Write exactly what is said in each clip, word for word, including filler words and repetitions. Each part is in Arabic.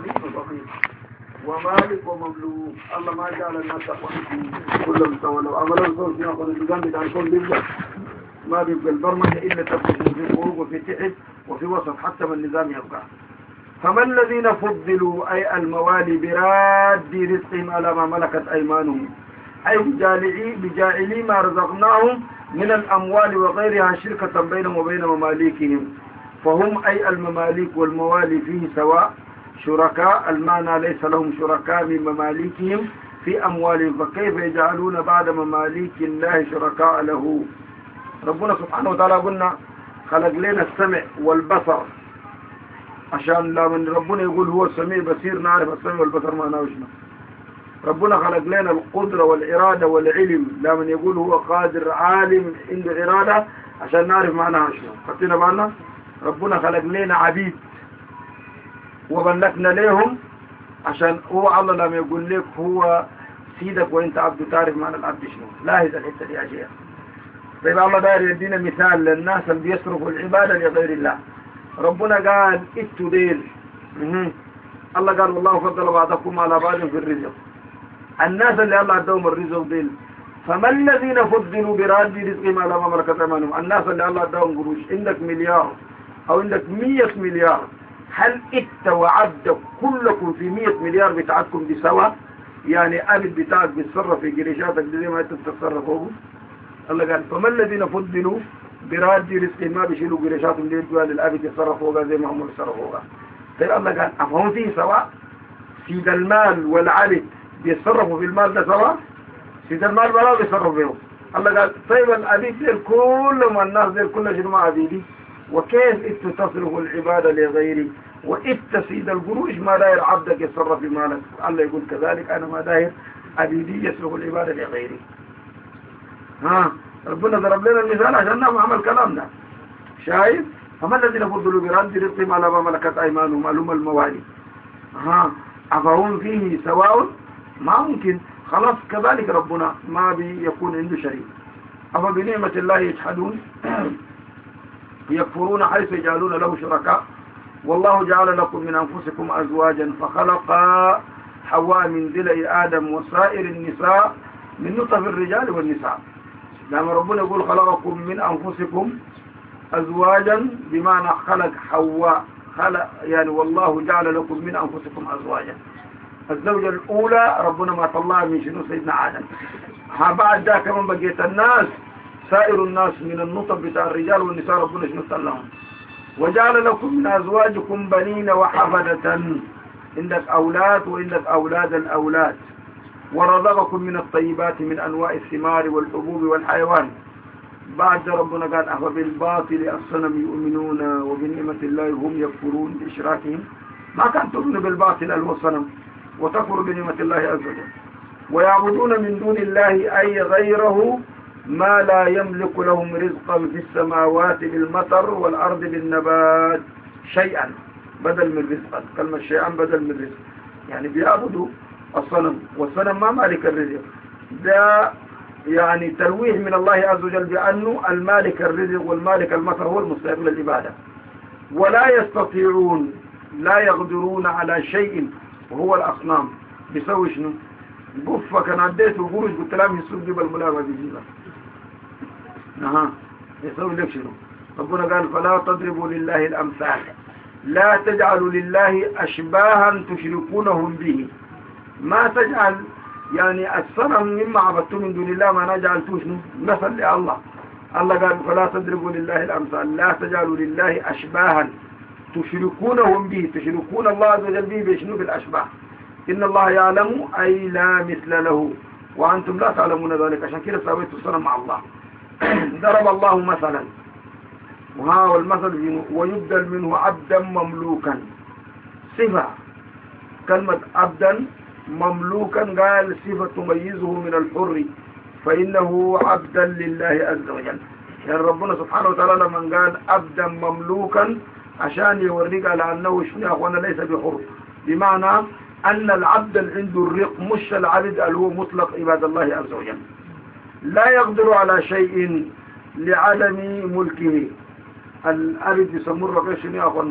فقير ومالك ومملوك. الله ما جعل الناس كلهم سوا، لو عملوا صوت ياخذ الجنب على كل بالله ما بيبقى البرمجة إلا تكون في فروق وفي تحت وفي وسط حتى ما النظام يبقى. فما الذين فضلوا أي الموالي براد رزقهم على ما ملكت أيمانهم، أي بجالعي بجاعلي ما رزقناهم من الأموال وغيرها شركة بينهم وبين مماليكهم، فهم أي المماليك والموالي فيه سواء شركاء، المعنى ليس لهم شركاء من مماليكهم في أموالهم، فكيف يجعلون بعد مماليك الله شركاء له؟ ربنا سبحانه وتعالى قلنا خلق لنا السمع والبصر، عشان لا من ربنا يقول هو السميع بصير نعرف السمع والبصر معناه شنو. ربنا خلق لنا القدرة والإرادة والعلم، لا من يقول هو قادر عالم عنده إرادة عشان نعرف معناها شنو. خدتنا بالنا؟ ربنا خلق لنا عبيد وملكنا لهم عشان هو الله لما يقول لك هو سيدك وانت عبد تعرف معنى العبد شنو. لاحظ الحته دي يا شيخ. طيب الله داير يدينا مثال للناس اللي بيصرفوا العباده لغير الله. ربنا قال اتوا ديل، الله قال والله فضل بعضكم على بعض في الرزق. الناس اللي الله اداهم الرزق ديل، فما الذين فضلوا براد رزقهم على ما ملكت ايمانهم، الناس اللي الله اداهم قروش، عندك مليار او عندك مية مليار، هل انت وعبدك كلكم في مية مليار بتاعتكم دي سوا؟ يعني عبد بتاعك بيتصرف في قريشاتك زي ما انت بتتصرفوا. الله قال فما الذين فضلوا براد رزق ما بيشيلوا قريشاتهم دي قال العبد يتصرفوا زي ما هم بيتصرفوا. طيب الله قال افهم فيه سواء؟ سيد المال والعبد بيتصرفوا في المال ده سوا؟ سيد المال ولا بيتصرفوا فيه. الله قال طيب العبيد دي كلهم الناس دي كلها شنو عبيدي؟ وكيف انت تصرف العبادة لغيري وانت سيد القروش ما داير عبدك يتصرف في مالك؟ الله يقول كذلك انا ما داير عبيدي يصرف العبادة لغيري. ها ربنا ضرب لنا المثال عشان نعمل عمل كلامنا. شايف؟ فما الذين فضلوا براد رزقهم على ما ملكت ايمانهم معلوم الموالي، ها افهم فيه سواء؟ ما ممكن. خلاص كذلك ربنا ما بيكون عنده شريك. أفبنعمة الله يجحدون يكفرون حيث يجعلون له شركاء والله جعل لكم من أنفسكم أزواجا فخلق حواء من ضلع آدم وسائر النساء من نطف الرجال والنساء. لما ربنا يقول خلقكم من أنفسكم أزواجا بمعنى خلق حواء، خلق يعني والله جعل لكم من أنفسكم أزواجا. الزوجة الأولى ربنا ما طلع من شنو سيدنا آدم. ها بعد ده كمان بقيت الناس سائر الناس من النطف بتاع الرجال والنساء ربنا شنو طلعهم. وجعل لكم من أزواجكم بنين وحفدة، عندك أولاد وعندك أولاد الأولاد، ورزقكم من الطيبات من أنواع الثمار والحبوب والحيوان. بعد ربنا قال أفبالباطل الصنم يؤمنون وبنعمة الله هم يكفرون بإشراكهم. ما كان تؤمن بالباطل الصنم وتكفر بنعمة الله عز وجل. ويعبدون من دون الله أي غيره ما لا يملك لهم رزقا في السماوات بالمطر والأرض بالنبات شيئا بدل من رزقا. كلمة شيئا بدل من رزق، يعني بيعبدوا الصنم والصنم ما مالك الرزق. ده يعني تلويه من الله عز وجل بأنه المالك الرزق والمالك المطر هو المستحق للعبادة. ولا يستطيعون لا يقدرون على شيء وهو الأصنام. بيسوي شنو؟ قفة كان عديته قروش قلت لهم يسوق جيب الملابة بيجيبها. نعم يسوي لك شنو؟ ربنا قال فلا تضربوا لله الأمثال لا تجعلوا لله أشباها تشركونهم به. ما تجعل يعني الصنم مما عبدتم من دون الله ما نجعلتوش مثل لله. الله قال فلا تضربوا لله الأمثال لا تجعلوا لله أشباها تشركونهم به. تشركون الله عز وجل به بشنو؟ بالأشباه. إن الله يعلم أي لا مثل له وأنتم لا تعلمون ذلك، عشان كده سويتوا الصنم مع الله. ضرب الله مثلا وها والمثل ويبدل منه عبدا مملوكا. صفة كلمة عبدا مملوكا قال صفة تميزه من الحر فإنه عبدا لله عز وجل. يعني ربنا سبحانه وتعالى لما قال عبدا مملوكا عشان يوريك على أنه شنو يا أخوانا ليس بحر، بمعنى أن العبد اللي عنده الرق مش العبد اللي هو مطلق عباد الله عز وجل. لا يقدر على شيء لعدم ملكه. العبد يسموه الرقيق شنو يا أخوانا؟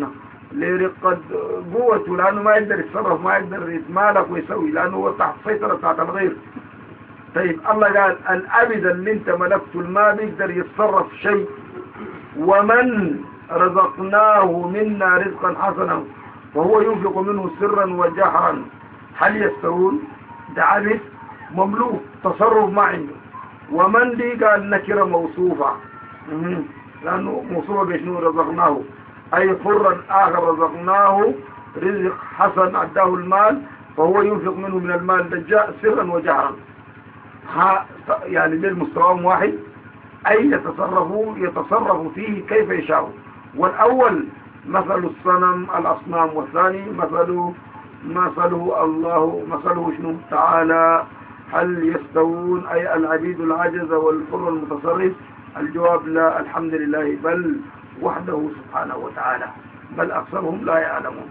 لرقة قوته، لأنه ما يقدر يتصرف، ما يقدر يتمالك ويسوي، لأنه هو تحت سيطرة بتاعت الغير. طيب الله قال الأبد اللي انت ملكته ما بيقدر يتصرف شيء. ومن رزقناه منا رزقا حسنا وهو ينفق منه سرا وجهرا هل يستوون؟ ده عبد مملوك تصرف ما عنده. ومن دي قال نكرة موصوفة لأنه موصوفة بشنو؟ رزقناه، أي حرا آخر رزقناه رزق حسن أداه المال فهو ينفق منه من المال دجاء سرا وجهرا. يعني للمستوى واحد، أي يتصرفوا يتصرف فيه كيف يشاء. والأول مثل الصنم الأصنام، والثاني مثل مثله الله مثله شنو تعالى. هل يستوون؟ أي العبيد العجز والحر المتصرف. الجواب لا، الحمد لله، بل وحده سبحانه وتعالى، بل أكثرهم لا يعلمون.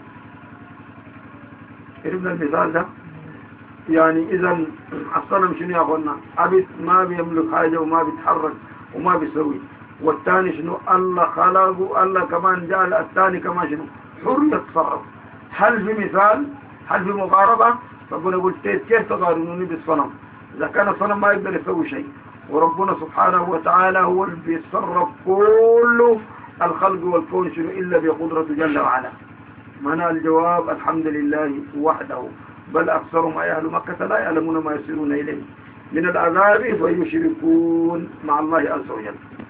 قربنا المثال ده. يعني إذا الصنم شنو يا أخوانا؟ عبد ما بيملك حاجة وما بيتحرك وما بيسوي. والثاني شنو؟ الله خلقه، الله كمان جعل الثاني كمان شنو؟ حر يتصرف. هل في مثال؟ هل في مقاربة؟ ربنا يقول كيف تقارنوني بالصنم؟ إذا كان الصنم ما يقدر يسوي شيء، وربنا سبحانه وتعالى هو اللي بيتصرف كل الخلق والكون شنو إلا بقدرته جل وعلا. معنى الجواب الحمد لله وحده، بل أكثرهم أهل مكة لا يعلمون ما يسيرون إليه من العذاب فيشركون مع الله عز وجل.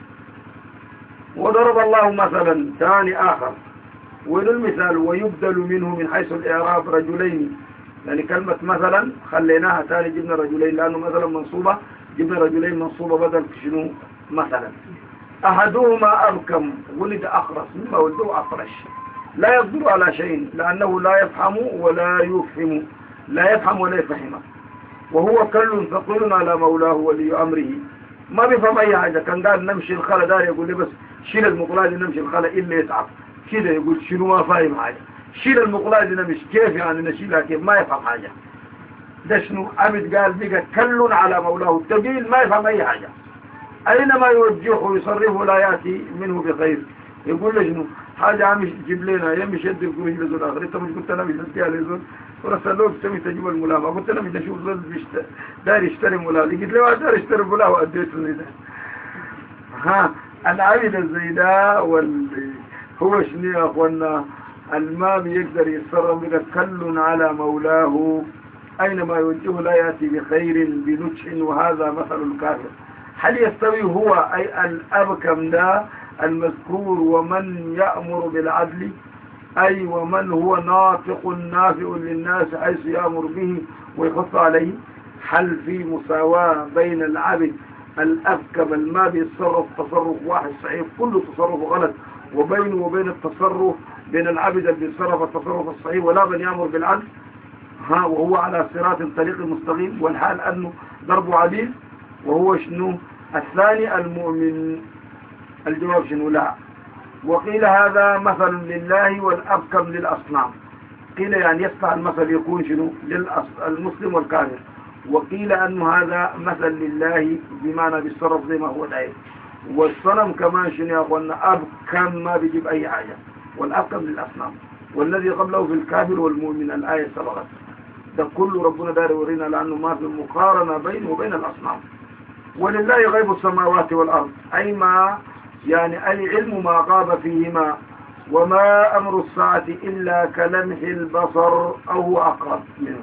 وضرب الله مثلا ثاني آخر، وين المثال؟ ويبدل منه من حيث الإعراب رجلين. يعني كلمة مثلا خليناها ثاني جبنا رجلين، لأنه مثلا منصوبة، جبنا رجلين منصوبة بدل شنو مثلا. أحدهما أبكم ولد أخرس مما ولده أفرش لا يقدر على شيء لأنه لا يفهم ولا يفهم، لا يفهم ولا يفهم، وهو كل ثقيل على مولاه ولي أمره. ما بيفهم أي حاجة. كان قال نمشي الخلا دار يقول لي بس شيل المقلاة نمشي الخلا إلا يتعب كده، يقول شنو ما فاهم حاجة. شيل المقلاة نمشي كيف يعني نشيلها كيف؟ ما يفهم حاجة. ده شنو؟ عبد قال بقى كل على مولاه تقيل ما يفهم أي حاجة. أينما يوجهه يصرفه لا يأتي منه بخير. يقول له شنو؟ حاجة عم يجيب لنا يمشي يد القروش لزول آخر. انت مش قلت انا مش نسيها لزول ورسلوك سوي تجيب الملامة. قلت انا مش اشوف زول داير يشتري ملامة. قلت له داير يشتري ملامة واديته لي ده. ها العبد الزي ده وال هو شنو يا اخوانا؟ المام يقدر يتصرف بك كل على مولاه اينما يوجهه لا ياتي بخير بنجح، وهذا مثل الكافر. هل يستوي هو اي الابكم ده المذكور ومن يأمر بالعدل، أي ومن هو ناطق نافع للناس حيث يأمر به ويخص عليه؟ هل في مساواة بين العبد الأبكم الما بيتصرف تصرف واحد صحيح كل تصرف غلط، وبينه وبين التصرف بين العبد اللي بيتصرف التصرف الصحيح ولا من يأمر بالعدل؟ ها وهو على صراط طريق مستقيم، والحال أنه ضرب عديل. وهو شنو؟ الثاني المؤمن. الجواب شنو؟ لا. وقيل هذا مثل لله والأبكم للأصنام. قيل يعني يصلح المثل يكون شنو؟ للمسلم والكافر. وقيل أن هذا مثل لله بمعنى بالصرف زي ما هو داير. والصنم كمان شنو يا أخوانا؟ أبكم ما بيجيب أي حاجة، والأبكم للأصنام. والذي قبله في الكافر والمؤمن الآية سبقت. ده كله ربنا داير يورينا لأنه ما في مقارنة بينه وبين الأصنام. ولله غيب السماوات والأرض، أي ما يعني أي علم ما غاب فيهما، وما أمر الساعة إلا كلمح البصر أو هو أقرب منه،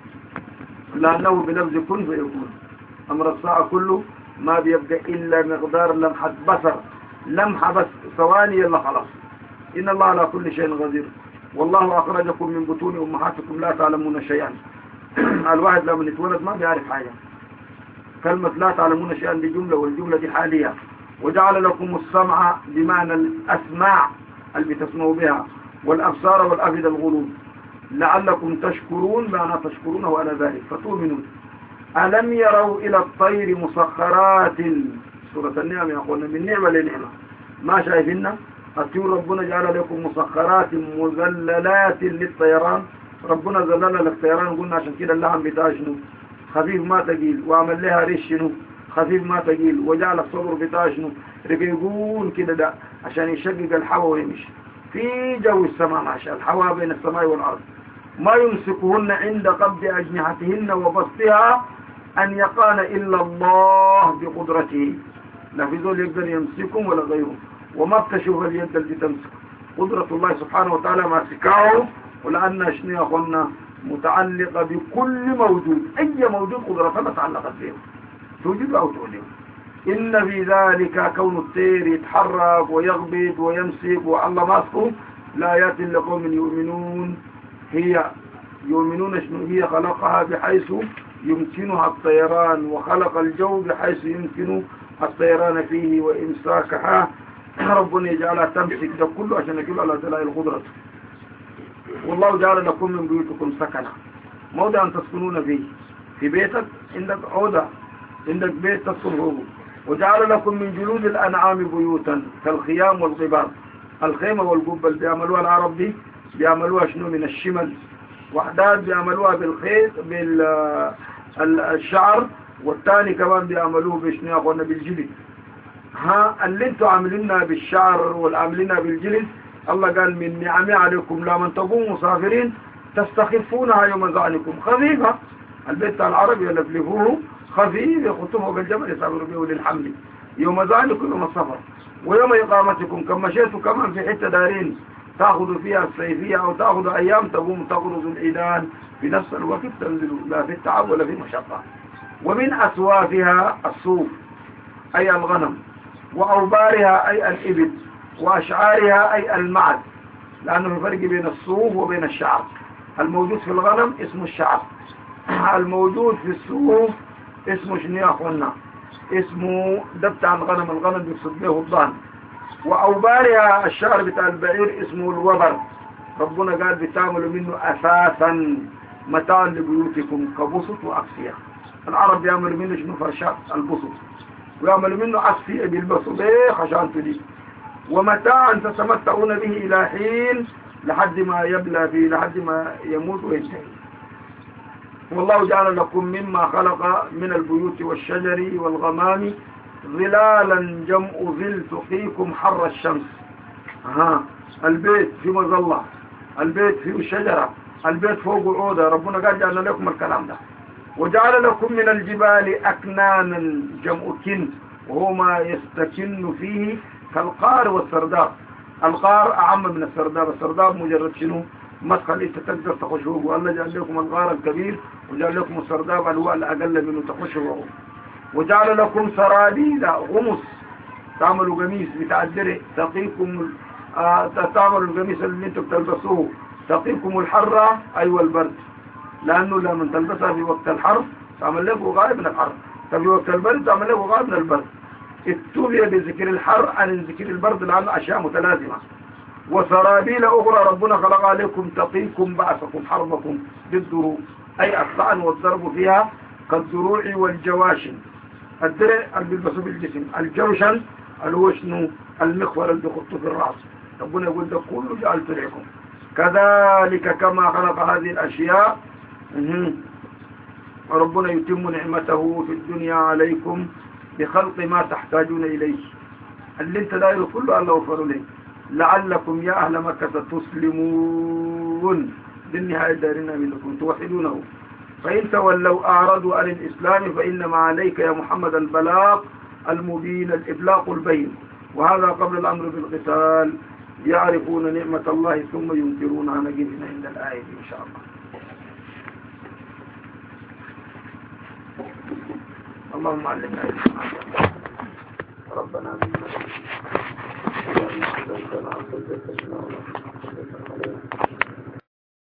لأنه بلفظ كن فيكون. أمر الساعة كله ما بيبقى إلا مقدار لمحة بصر، لمحة بس ثواني يلا خلاص. إن الله على كل شيء قدير. والله أخرجكم من بطون أمهاتكم لا تعلمون شيئا. الواحد لما يتولد ما بيعرف حاجة. كلمة لا تعلمون شيئا دي جملة، والجملة دي حالية. وجعل لكم السمع بمعنى الأسماع اللي بتسمعوا بها، والأبصار والأفئدة الغلوب لعلكم تشكرون، معنى تشكرون وعلى ذلك فتؤمنون. ألم يروا إلى الطير مسخرات، سورة النعم يقولون من نعمة لنعمة. ما شايفين الطيور ربنا جعل لكم مسخرات مذللات للطيران. ربنا ذلل للطيران، قلنا عشان كده اللحم بتاعه شنو؟ خفيف ما تقيل، وعمل لها ريش شنو؟ خفيف ما تقيل، وجعل الصدر بتاعه شنو؟ رقيقون كده ده عشان يشقق الحوا ويمشي. في جو السماء ما شاء الحواء بين السماء والأرض. ما يمسكهن عند قبض أجنحتهن وبسطها أن يقان إلا الله بقدرته. لا في ذول يقدر يمسكهم ولا غيرهم، وما بتشوف اليد التي تمسك قدرة الله سبحانه وتعالى ما سكاه. ولأن أشني أخونا متعلقة بكل موجود، أي موجود قدرتها متعلقة به، توجد أو تولد. إن في ذلك كون الطير يتحرك ويغبط ويمسك والله ماسكه لآيات لقوم يؤمنون. هي يؤمنون شنو؟ هي خلقها بحيث يمكنها الطيران، وخلق الجو بحيث يمكن الطيران فيه وإمساكها. ربنا يجعلها تمسك ده كله عشان يقول على دلائل القدرة. والله جعل لكم من بيوتكم سكنا، موضع أن تسكنون فيه. في بيتك عندك عودة، عندك بيت تسكن. وجعل لكم من جلود الأنعام بيوتا كالخيام والقباب. الخيمة والقبة اللي بيعملوها العرب دي بيعملوها شنو؟ من الشمل. وحدات بيعملوها بالخيط بالشعر، والثاني كمان بيعملوه بشنو يا اخوانا؟ بالجلد. ها اللي انتوا عاملينها بالشعر والعاملينها بالجلد الله قال من نعمي عليكم لا من تقوموا مسافرين تستخفونها يوم ظعنكم خفيفة. البيت العربي يلفلفوه خفيف يخطفه بالجبل يسافروا به للحمل يوم ظعنكم يوم السفر. ويوم إقامتكم كما مشيتوا كمان في حتة دارين تأخذوا فيها الصيفية أو تأخذوا أيام تقوم تأخذوا ذو العيدان في نفس الوقت تنزلوا، لا في التعب ولا في مشقة. ومن أسوافها الصوف أي الغنم، وأوبارها أي الإبل، وأشعارها أي المعد، لأنه في فرق بين الصوف وبين الشعر. الموجود في الغنم اسمه الشعر، الموجود في الصوف اسمه شنو يا أخوانا؟ اسمه دبت عن الغنم، الغنم بيقصد به الضان. وأوبارها الشعر بتاع البعير اسمه الوبر. ربنا قال بتعملوا منه أساسا متاعا لبيوتكم كبسط وأكسية. العرب يعملوا منه شنو؟ فرشات البسط، ويعملوا منه أكسية بيلبسوا به خشان تدي. ومتاعا تتمتعون به إلى حين لحد ما يبلى فيه، لحد ما يموت وينتهي. والله جعل لكم مما خلق من البيوت والشجر والغمام ظلالا جمع ظل تقيكم حر الشمس. ها البيت في مظلة، البيت فيه شجرة، البيت فوق عودة. ربنا قال جعلنا لكم الكلام ده. وجعل لكم من الجبال أكنانا جمع كن، وهو ما يستكن فيه كالقار والسرداب. القار أعم من السرداب، السرداب مجرد شنو؟ مدخل انت تقدر تخشه. والله جعل لكم الغار الكبير، وجعل لكم السرداب الهواء الأقل منه تخشه. وجعل لكم سرابيل غمس تعملوا قميص بتعدره تقيكم آه تعملوا القميص اللي انتم تلبسوه تقيكم الحر أيوة البرد، لأنه لما تلبسها في وقت الحر تعمل لك وغاية من الحر، ففي وقت البرد تعمل لك وغاية من البرد. اتبع بذكر الحر عن ذكر البرد لأنه أشياء متلازمة. وسرابيل أخرى ربنا خلق عليكم تقيكم بأسكم حربكم ضده، أي الطعن والضرب فيها كالدروع والجواشن. الدرع اللي بيلبسوه بالجسم، الجوشن الوشن المخور اللي بيخطوا في الرأس. ربنا يقول ده كله جعلت لكم كذلك كما خلق هذه الأشياء. ربنا يتم نعمته في الدنيا عليكم بخلق ما تحتاجون إليه. اللي انت دايره كله الله وفر لك لعلكم يا أهل مكة تسلمون. بالنهاية دارنا منكم توحدونه. فإن تولوا أعرضوا عن الإسلام فإنما عليك يا محمد البلاغ المبين، الإبلاغ البين. وهذا قبل الأمر بالقتال. يعرفون نعمة الله ثم ينكرونها. نجدنا عند الآية إن شاء الله. اللهم علمنا